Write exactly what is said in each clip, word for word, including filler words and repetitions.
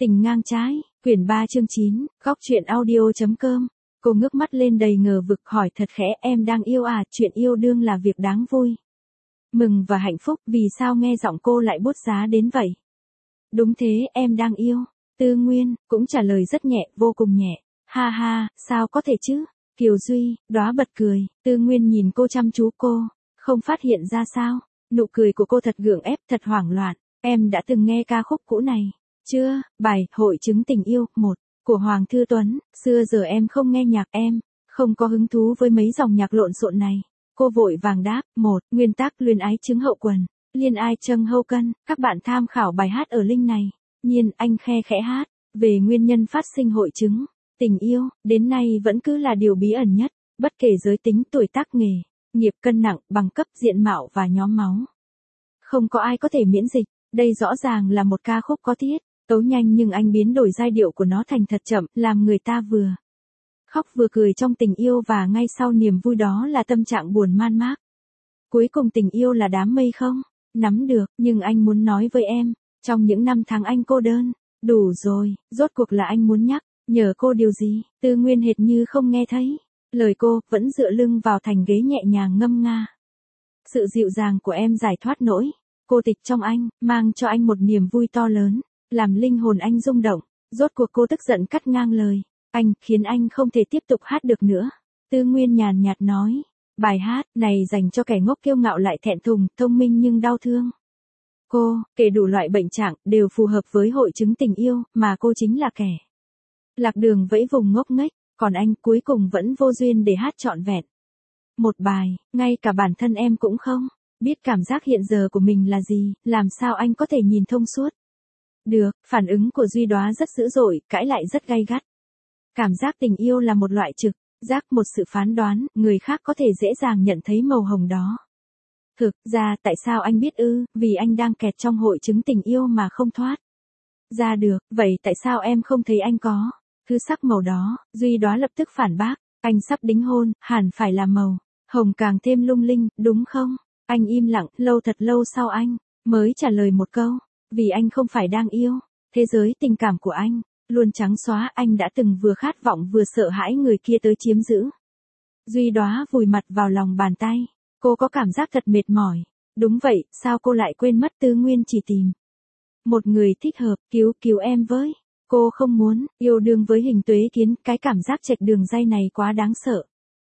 Tình ngang trái, quyển ba chương chín, góc truyện audio.com. Cô ngước mắt lên đầy ngờ vực hỏi thật khẽ, em đang yêu à, chuyện yêu đương là việc đáng vui. Mừng và hạnh phúc, vì sao nghe giọng cô lại bút giá đến vậy? Đúng thế, em đang yêu. Tư Nguyên, cũng trả lời rất nhẹ, vô cùng nhẹ. Ha ha, sao có thể chứ? Kiều Duy, đóa bật cười. Tư Nguyên nhìn cô chăm chú cô, không phát hiện ra sao? Nụ cười của cô thật gượng ép, thật hoảng loạn. Em đã từng nghe ca khúc cũ này. Chưa, bài Hội chứng tình yêu, một, của Hoàng Thư Tuấn, xưa giờ em không nghe nhạc em, không có hứng thú với mấy dòng nhạc lộn xộn này. Cô vội vàng đáp, một, nguyên tắc luyến ái chứng hậu quần, liên ai trâng hâu cân, các bạn tham khảo bài hát ở link này. Nhiên, anh khe khẽ hát, về nguyên nhân phát sinh hội chứng, tình yêu, đến nay vẫn cứ là điều bí ẩn nhất, bất kể giới tính, tuổi tác, nghề, nghiệp, cân nặng, bằng cấp, diện mạo và nhóm máu. Không có ai có thể miễn dịch, đây rõ ràng là một ca khúc có tiết. Tấu nhanh nhưng anh biến đổi giai điệu của nó thành thật chậm, làm người ta vừa khóc vừa cười trong tình yêu và ngay sau niềm vui đó là tâm trạng buồn man mác. Cuối cùng tình yêu là đám mây không nắm được, nhưng anh muốn nói với em, trong những năm tháng anh cô đơn, đủ rồi, rốt cuộc là anh muốn nhắc, nhờ cô điều gì? Tư Nguyên hệt như không nghe thấy, lời cô vẫn dựa lưng vào thành ghế nhẹ nhàng ngâm nga. Sự dịu dàng của em giải thoát nỗi cô tịch trong anh, mang cho anh một niềm vui to lớn. Làm linh hồn anh rung động, rốt cuộc cô tức giận cắt ngang lời, anh, khiến anh không thể tiếp tục hát được nữa. Tư Nguyên nhàn nhạt nói, bài hát này dành cho kẻ ngốc kiêu ngạo lại thẹn thùng, thông minh nhưng đau thương. Cô, kể đủ loại bệnh trạng, đều phù hợp với hội chứng tình yêu, mà cô chính là kẻ lạc đường vẫy vùng ngốc nghếch, còn anh cuối cùng vẫn vô duyên để hát trọn vẹn. Một bài, ngay cả bản thân em cũng không biết cảm giác hiện giờ của mình là gì, làm sao anh có thể nhìn thông suốt. Được, phản ứng của Duy Đóa rất dữ dội, cãi lại rất gay gắt. Cảm giác tình yêu là một loại trực giác, một sự phán đoán, người khác có thể dễ dàng nhận thấy màu hồng đó. Thực ra, tại sao anh biết ư, vì anh đang kẹt trong hội chứng tình yêu mà không thoát ra được, vậy tại sao em không thấy anh có thứ sắc màu đó? Duy Đóa lập tức phản bác, anh sắp đính hôn, hẳn phải là màu hồng càng thêm lung linh, đúng không? Anh im lặng, lâu thật lâu sau anh mới trả lời một câu. Vì anh không phải đang yêu, thế giới tình cảm của anh luôn trắng xóa, anh đã từng vừa khát vọng vừa sợ hãi người kia tới chiếm giữ. Duy Đóa vùi mặt vào lòng bàn tay, cô có cảm giác thật mệt mỏi. Đúng vậy, sao cô lại quên mất Tư Nguyên chỉ tìm một người thích hợp, cứu cứu em với. Cô không muốn yêu đương với Hình Tuế Kiến, cái cảm giác chệch đường ray này quá đáng sợ.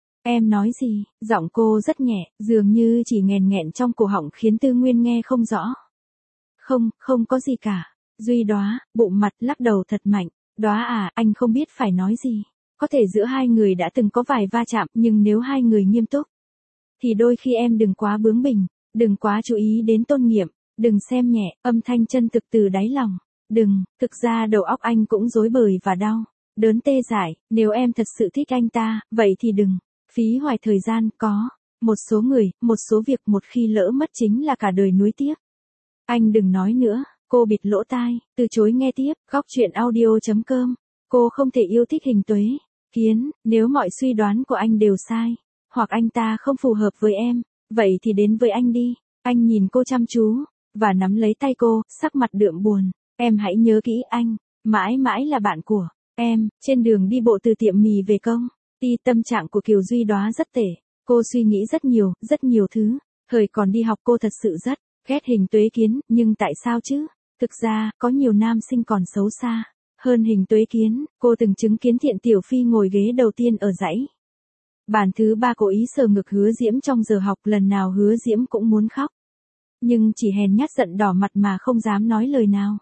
Em nói gì? Giọng cô rất nhẹ, dường như chỉ nghẹn nghẹn trong cổ họng khiến Tư Nguyên nghe không rõ. Không, không có gì cả. Duy Đóa, bụng mặt lắc đầu thật mạnh. Đóa à, anh không biết phải nói gì. Có thể giữa hai người đã từng có vài va chạm, nhưng nếu hai người nghiêm túc, thì đôi khi em đừng quá bướng bỉnh, đừng quá chú ý đến tôn nghiêm, đừng xem nhẹ, âm thanh chân thực từ đáy lòng. Đừng, thực ra đầu óc anh cũng rối bời và đau, đớn tê dại, nếu em thật sự thích anh ta, vậy thì đừng phí hoài thời gian, có một số người, một số việc một khi lỡ mất chính là cả đời nuối tiếc. Anh đừng nói nữa, cô bịt lỗ tai, từ chối nghe tiếp, góc truyện audio.com. Cô không thể yêu thích Hình Tuế Kiến, nếu mọi suy đoán của anh đều sai, hoặc anh ta không phù hợp với em, vậy thì đến với anh đi. Anh nhìn cô chăm chú, và nắm lấy tay cô, sắc mặt đượm buồn. Em hãy nhớ kỹ anh, mãi mãi là bạn của em. Trên đường đi bộ từ tiệm mì về công ty, tâm trạng của Kiều Duy Đóa rất tệ. Cô suy nghĩ rất nhiều, rất nhiều thứ. Thời còn đi học cô thật sự rất ghét Hình Tuế Kiến, nhưng tại sao chứ? Thực ra, có nhiều nam sinh còn xấu xa hơn Hình Tuế Kiến. Cô từng chứng kiến Thiện Tiểu Phi ngồi ghế đầu tiên ở dãy bàn thứ ba cố ý sờ ngực Hứa Diễm trong giờ học, lần nào Hứa Diễm cũng muốn khóc. Nhưng chỉ hèn nhát giận đỏ mặt mà không dám nói lời nào.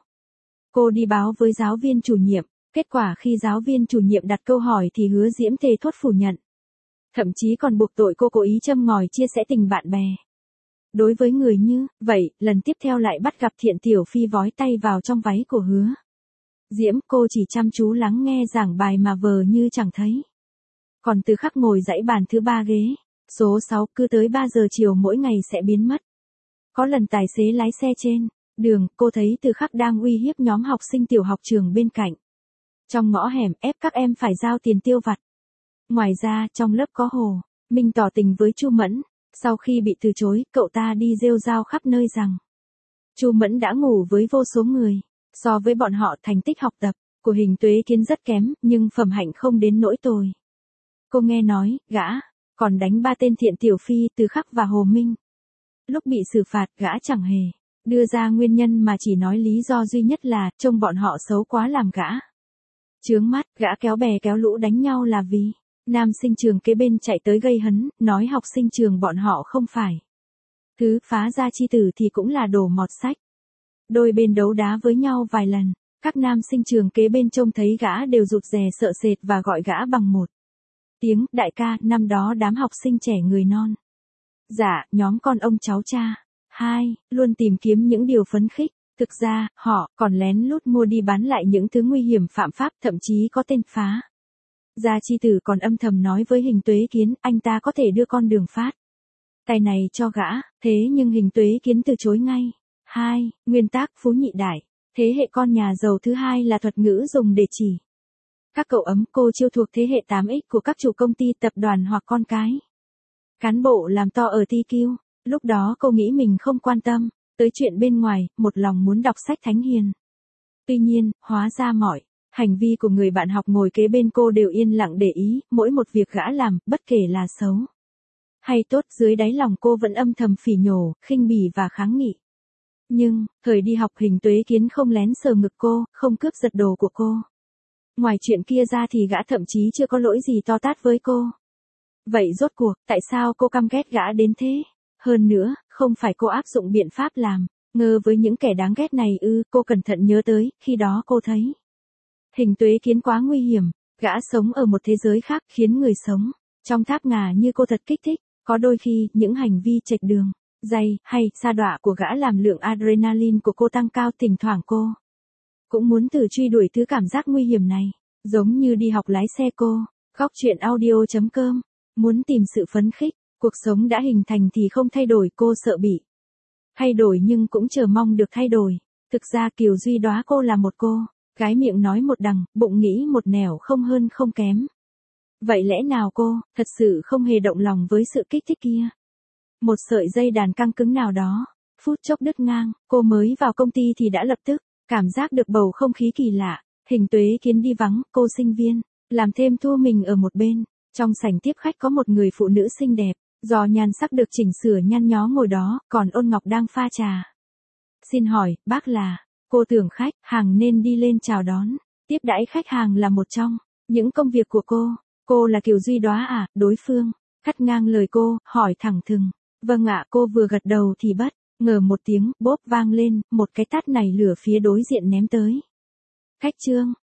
Cô đi báo với giáo viên chủ nhiệm, kết quả khi giáo viên chủ nhiệm đặt câu hỏi thì Hứa Diễm thề thốt phủ nhận. Thậm chí còn buộc tội cô cố ý châm ngòi chia sẻ tình bạn bè. Đối với người như vậy, lần tiếp theo lại bắt gặp Thiện Tiểu Phi vói tay vào trong váy của Hứa Diễm, cô chỉ chăm chú lắng nghe giảng bài mà vờ như chẳng thấy. Còn Từ Khắc ngồi dãy bàn thứ ba ghế số sáu, cứ tới ba giờ chiều mỗi ngày sẽ biến mất. Có lần tài xế lái xe trên đường, cô thấy Từ Khắc đang uy hiếp nhóm học sinh tiểu học trường bên cạnh. Trong ngõ hẻm, ép các em phải giao tiền tiêu vặt. Ngoài ra, trong lớp có Hồ Minh tỏ tình với Chu Mẫn. Sau khi bị từ chối, cậu ta đi rêu rao khắp nơi rằng Chu Mẫn đã ngủ với vô số người. So với bọn họ thành tích học tập của Hình Tuế Kiến rất kém, nhưng phẩm hạnh không đến nỗi tồi. Cô nghe nói, gã còn đánh ba tên thiện tiểu phi Từ Khắc và Hồ Minh. Lúc bị xử phạt, gã chẳng hề đưa ra nguyên nhân mà chỉ nói lý do duy nhất là trông bọn họ xấu quá làm gã chướng mắt. Gã kéo bè kéo lũ đánh nhau là vì nam sinh trường kế bên chạy tới gây hấn, nói học sinh trường bọn họ không phải thứ phá gia chi tử thì cũng là đồ mọt sách. Đôi bên đấu đá với nhau vài lần, các nam sinh trường kế bên trông thấy gã đều rụt rè sợ sệt và gọi gã bằng một tiếng đại ca. Năm đó đám học sinh trẻ người non dạ, nhóm con ông cháu cha hai luôn tìm kiếm những điều phấn khích. Thực ra, họ còn lén lút mua đi bán lại những thứ nguy hiểm phạm pháp, thậm chí có tên phá gia chi tử còn âm thầm nói với Hình Tuế Kiến anh ta có thể đưa con đường phát tài này cho gã, thế nhưng Hình Tuế Kiến từ chối ngay. hai Nguyên tắc phú nhị đại. Thế hệ con nhà giàu thứ hai là thuật ngữ dùng để chỉ các cậu ấm cô chiêu thuộc thế hệ tám x của các chủ công ty tập đoàn hoặc con cái cán bộ làm to ở ti kiu. Lúc đó cô nghĩ mình không quan tâm tới chuyện bên ngoài, một lòng muốn đọc sách thánh hiền. Tuy nhiên, hóa ra mọi hành vi của người bạn học ngồi kế bên cô đều yên lặng để ý, mỗi một việc gã làm, bất kể là xấu hay tốt, dưới đáy lòng cô vẫn âm thầm phỉ nhổ, khinh bỉ và kháng nghị. Nhưng, thời đi học Hình Tuế Kiến không lén sờ ngực cô, không cướp giật đồ của cô. Ngoài chuyện kia ra thì gã thậm chí chưa có lỗi gì to tát với cô. Vậy rốt cuộc, tại sao cô căm ghét gã đến thế? Hơn nữa, không phải cô áp dụng biện pháp làm ngơ với những kẻ đáng ghét này ư? Cô cẩn thận nhớ tới, khi đó cô thấy Hình Tuế Kiến quá nguy hiểm, gã sống ở một thế giới khác khiến người sống trong tháp ngà như cô thật kích thích. Có đôi khi, những hành vi chệch đường, dày, hay sa đọa của gã làm lượng adrenaline của cô tăng cao. Thỉnh thoảng cô cũng muốn thử truy đuổi thứ cảm giác nguy hiểm này, giống như đi học lái xe cô. Góc truyện audio chấm com. Muốn tìm sự phấn khích, cuộc sống đã hình thành thì không thay đổi, cô sợ bị thay đổi nhưng cũng chờ mong được thay đổi. Thực ra Kiều Duy Đóa cô là một cô gái miệng nói một đằng, bụng nghĩ một nẻo, không hơn không kém. Vậy lẽ nào cô thật sự không hề động lòng với sự kích thích kia? Một sợi dây đàn căng cứng nào đó phút chốc đứt ngang. Cô mới vào công ty thì đã lập tức cảm giác được bầu không khí kỳ lạ. Hình Tuế Kiến đi vắng, cô sinh viên làm thêm thua mình ở một bên. Trong sảnh tiếp khách có một người phụ nữ xinh đẹp, do nhan sắc được chỉnh sửa nhăn nhó ngồi đó, còn Ôn Ngọc đang pha trà. Xin hỏi, bác là? Cô tưởng khách hàng nên đi lên chào đón. Tiếp đãi khách hàng là một trong những công việc của cô. Cô là Kiều Duy Đóa à? Đối phương cắt ngang lời cô, hỏi thẳng thừng. Vâng ạ. Cô vừa gật đầu thì bất ngờ một tiếng bốp vang lên, một cái tát này lửa phía đối diện ném tới. Khách Trương,